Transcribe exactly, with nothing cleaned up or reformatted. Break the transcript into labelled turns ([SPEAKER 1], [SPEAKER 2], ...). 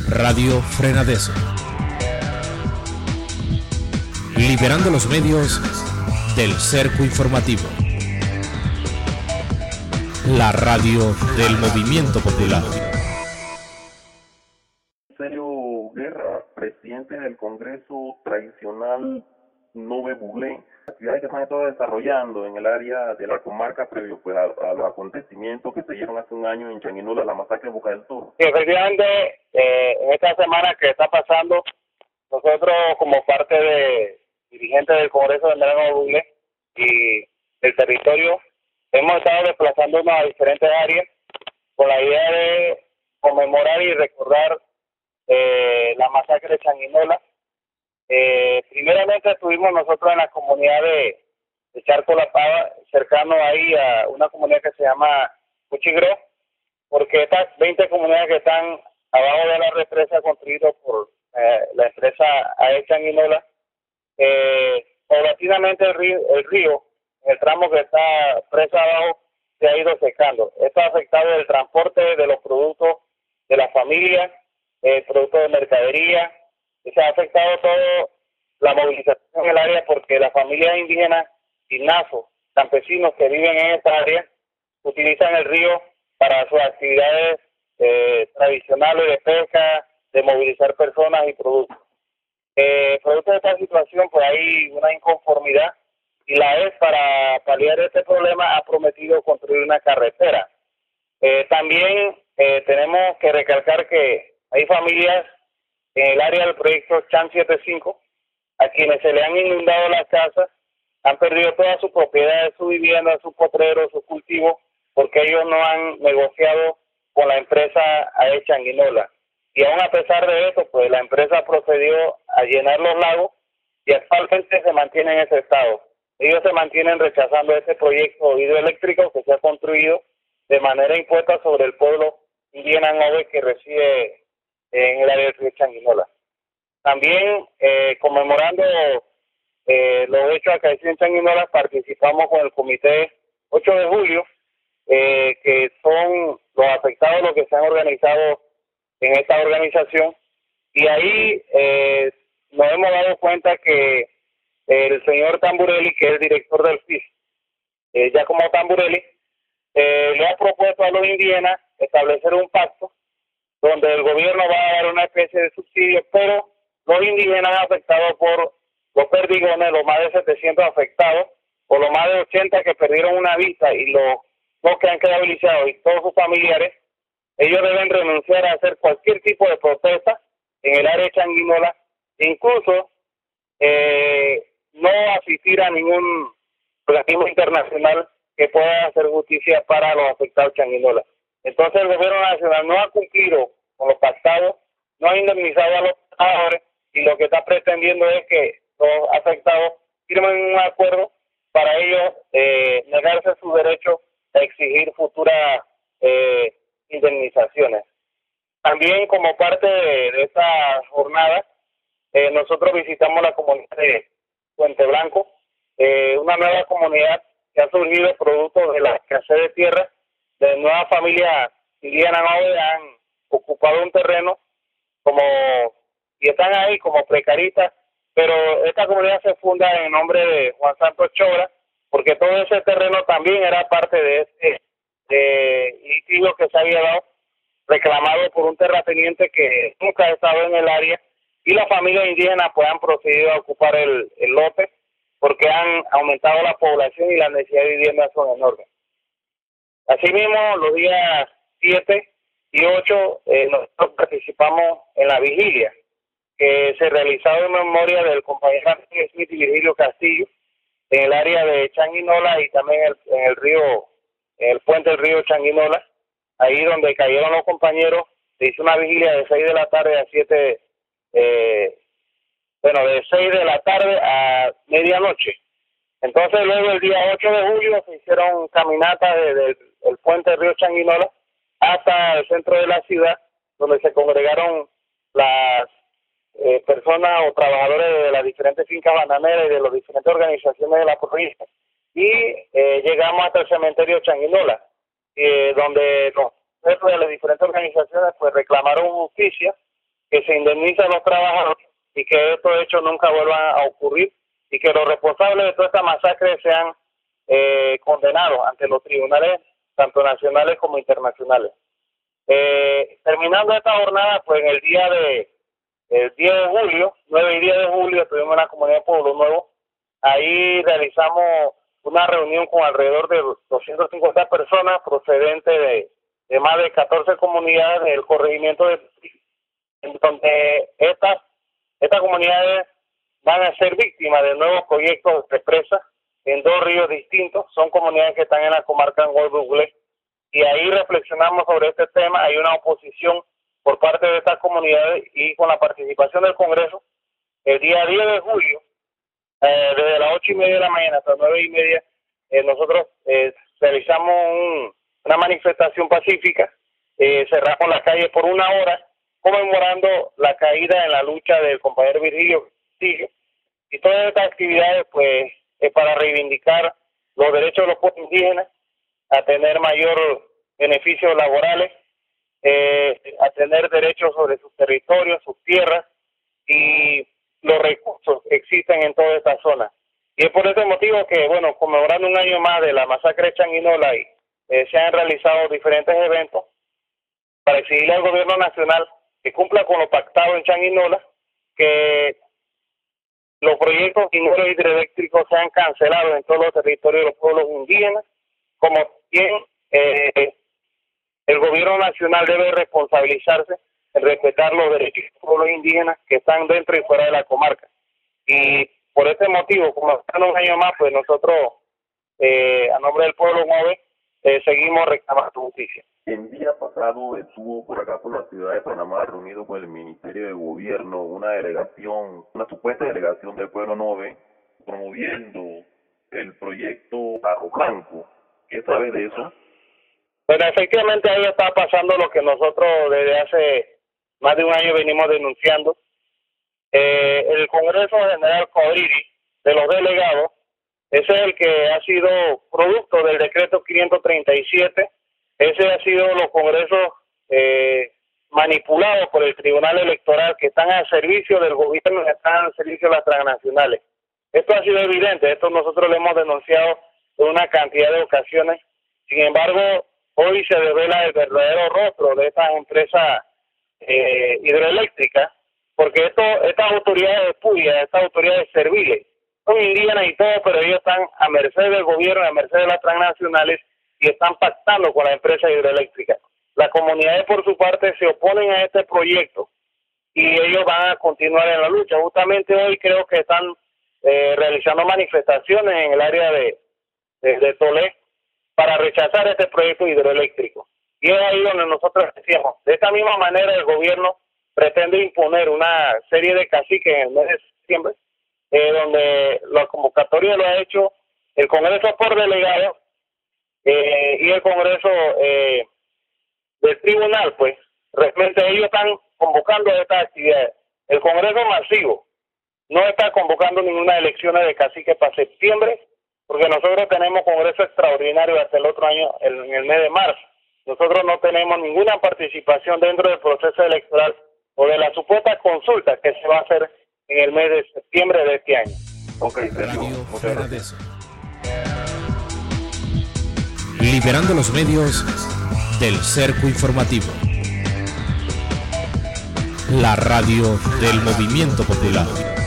[SPEAKER 1] Radio Frenadeso. Liberando los medios del cerco informativo. La radio del movimiento popular.
[SPEAKER 2] Sergio Guerra, presidente del Congreso Tradicional Nube Buglé, actividades que se han estado desarrollando en el área de la comarca previo pues, a, a los acontecimientos que se dieron hace un año en Changuinola, la masacre de Boca del Toro.
[SPEAKER 3] Sí, efectivamente, eh, en esta semana que está pasando, nosotros como parte de dirigentes del Congreso de Nube Buglé y del territorio, hemos estado desplazándonos a diferentes áreas con la idea de conmemorar y recordar eh, la masacre de Changuinola. Eh, primeramente estuvimos nosotros en la comunidad de, de Charco La Pava, cercano ahí a una comunidad que se llama Cuchigró, porque estas veinte comunidades que están abajo de la represa construidas por eh, la empresa A E Changuinola, eh, paulatinamente el río, el río, en el tramo que está presa abajo, se ha ido secando. Esto ha afectado el transporte de los productos de la familia, eh, productos de mercadería. Se ha afectado todo la movilización en el área porque las familias indígenas y nazos, campesinos que viven en esta área, utilizan el río para sus actividades eh, tradicionales de pesca, de movilizar personas y productos. Eh, producto de esta situación, pues hay una inconformidad y la E S para paliar este problema ha prometido construir una carretera. Eh, también eh, tenemos que recalcar que hay familias en el área del proyecto Chan setenta y cinco, a quienes se le han inundado las casas, han perdido toda su propiedad, su vivienda, sus potreros, sus cultivos, porque ellos no han negociado con la empresa A E Changuinola. Y aún a pesar de eso, pues la empresa procedió a llenar los lagos y actualmente se mantiene en ese estado. Ellos se mantienen rechazando ese proyecto hidroeléctrico que se ha construido de manera impuesta sobre el pueblo indígena Nove que reside en el área de Changuinola. También, eh, conmemorando eh, los hechos acaecidos en Changuinola, participamos con el comité ocho de julio, eh, que son los afectados, los que se han organizado en esta organización, y ahí eh, nos hemos dado cuenta que el señor Tamburelli, que es el director del F I S, eh, ya como Tamburelli, eh, le ha propuesto a los indígenas establecer un pacto donde el gobierno va a dar una especie de subsidio, pero los indígenas afectados por los perdigones, los más de setecientos afectados, por los más de ochenta que perdieron una vista y los dos que han quedado lisiados y todos sus familiares, ellos deben renunciar a hacer cualquier tipo de protesta en el área de Changuinola, incluso eh, no asistir a ningún organismo internacional que pueda hacer justicia para los afectados de Changuinola. Entonces el gobierno nacional no ha cumplido con los pactados, no ha indemnizado a los trabajadores y lo que está pretendiendo es que los afectados firmen un acuerdo para ellos eh, negarse su derecho a exigir futuras eh, indemnizaciones. También como parte de, de esta jornada, eh, nosotros visitamos la comunidad de Puente Blanco, eh, una nueva comunidad que ha surgido producto de la escasez de tierra, de nuevas familias indígenas han ocupado un terreno como y están ahí como precaristas, pero esta comunidad se funda en nombre de Juan Santos Chora, porque todo ese terreno también era parte de este de litigio que se había dado, reclamado por un terrateniente que nunca ha estado en el área, y las familias indígenas pues han procedido a ocupar el, el lote, porque han aumentado la población y las necesidades de vivienda son enormes. Asimismo, los días siete y ocho eh, nosotros participamos en la vigilia que se realizó en memoria del compañero Antonio Smith y Virgilio Castillo en el área de Changuinola y también el, en el río, en el puente del río Changuinola, ahí donde cayeron los compañeros. Se hizo una vigilia de seis de la tarde a siete, eh, bueno, de seis de la tarde a medianoche. Entonces luego el día ocho de julio se hicieron caminatas desde el, el puente del río Changuinola hasta el centro de la ciudad, donde se congregaron las eh, personas o trabajadores de las diferentes fincas bananeras y de las diferentes organizaciones de la provincia. Y eh, llegamos hasta el cementerio Changuinola, eh, donde los jefes de las diferentes organizaciones pues reclamaron justicia que se indemnice a los trabajadores y que estos hechos nunca vuelvan a ocurrir y que los responsables de toda esta masacre sean eh, condenados ante los tribunales tanto nacionales como internacionales. Eh, terminando esta jornada, pues en el día de el diez de julio, nueve y diez de julio, estuvimos en la comunidad de Pueblo Nuevo. Ahí realizamos una reunión con alrededor de doscientas cincuenta personas procedentes de, de más de catorce comunidades del corregimiento de en donde estas estas comunidades van a ser víctimas de nuevos proyectos de presa en dos ríos distintos. Son comunidades que están en la comarca Angol-Buglé, y ahí reflexionamos sobre este tema. Hay una oposición por parte de estas comunidades, y con la participación del Congreso, el día diez de julio, eh, desde las ocho y media de la mañana hasta las nueve y media, eh, nosotros eh, realizamos un, una manifestación pacífica, eh, cerramos la calle por una hora, conmemorando la caída en la lucha del compañero Virgilio Castillo, y todas estas actividades pues es para reivindicar los derechos de los pueblos indígenas, a tener mayor beneficios laborales, eh, a tener derechos sobre sus territorios, sus tierras y los recursos que existen en toda esta zona. Y es por este motivo que, bueno, conmemorando un año más de la masacre de Changuinola, y eh, se han realizado diferentes eventos para exigirle al gobierno nacional que cumpla con lo pactado en Changuinola, que los proyectos mineros hidroeléctricos sean cancelados en todos los territorios de los pueblos indígenas, como bien eh, el gobierno nacional debe responsabilizarse en respetar los derechos de los pueblos indígenas que están dentro y fuera de la comarca. Y por este motivo, como están un año más, pues nosotros, eh, a nombre del pueblo Move, eh, seguimos reclamando justicia.
[SPEAKER 2] El día pasado estuvo por acá por la ciudad de Panamá reunido con el Ministerio de Gobierno una delegación, una supuesta delegación del pueblo Nove, promoviendo el proyecto Arroz Blanco. ¿Qué sabes de eso?
[SPEAKER 3] Bueno, efectivamente ahí está pasando lo que nosotros desde hace más de un año venimos denunciando. Eh, el Congreso General Codiri de los delegados, ese es el que ha sido producto del decreto quinientos treinta y siete. Ese ha sido los congresos eh, manipulados por el Tribunal Electoral, que están al servicio del gobierno y están al servicio de las transnacionales. Esto ha sido evidente, esto nosotros lo hemos denunciado en una cantidad de ocasiones. Sin embargo, hoy se devela el verdadero rostro de estas empresas eh, hidroeléctricas, porque esto, estas autoridades espurias, estas autoridades serviles, son indígenas y todo, pero ellos están a merced del gobierno, a merced de las transnacionales, y están pactando con la empresa hidroeléctrica. Las comunidades, por su parte, se oponen a este proyecto y ellos van a continuar en la lucha. Justamente hoy creo que están eh, realizando manifestaciones en el área de, de, de Tolé para rechazar este proyecto hidroeléctrico. Y es ahí donde nosotros decíamos, de esta misma manera el gobierno pretende imponer una serie de caciques en el mes de septiembre, eh, donde la convocatoria lo ha hecho el Congreso por delegado, Eh, y el Congreso eh, del Tribunal, pues, realmente ellos están convocando a estas actividades. El Congreso masivo no está convocando ninguna elección de cacique para septiembre, porque nosotros tenemos Congreso extraordinario hasta el otro año, en el mes de marzo. Nosotros no tenemos ninguna participación dentro del proceso electoral o de la supuesta consulta que se va a hacer en el mes de septiembre de este año.
[SPEAKER 2] Ok, Sergio, muchas gracias.
[SPEAKER 1] Liberando los medios del cerco informativo. La radio del movimiento popular.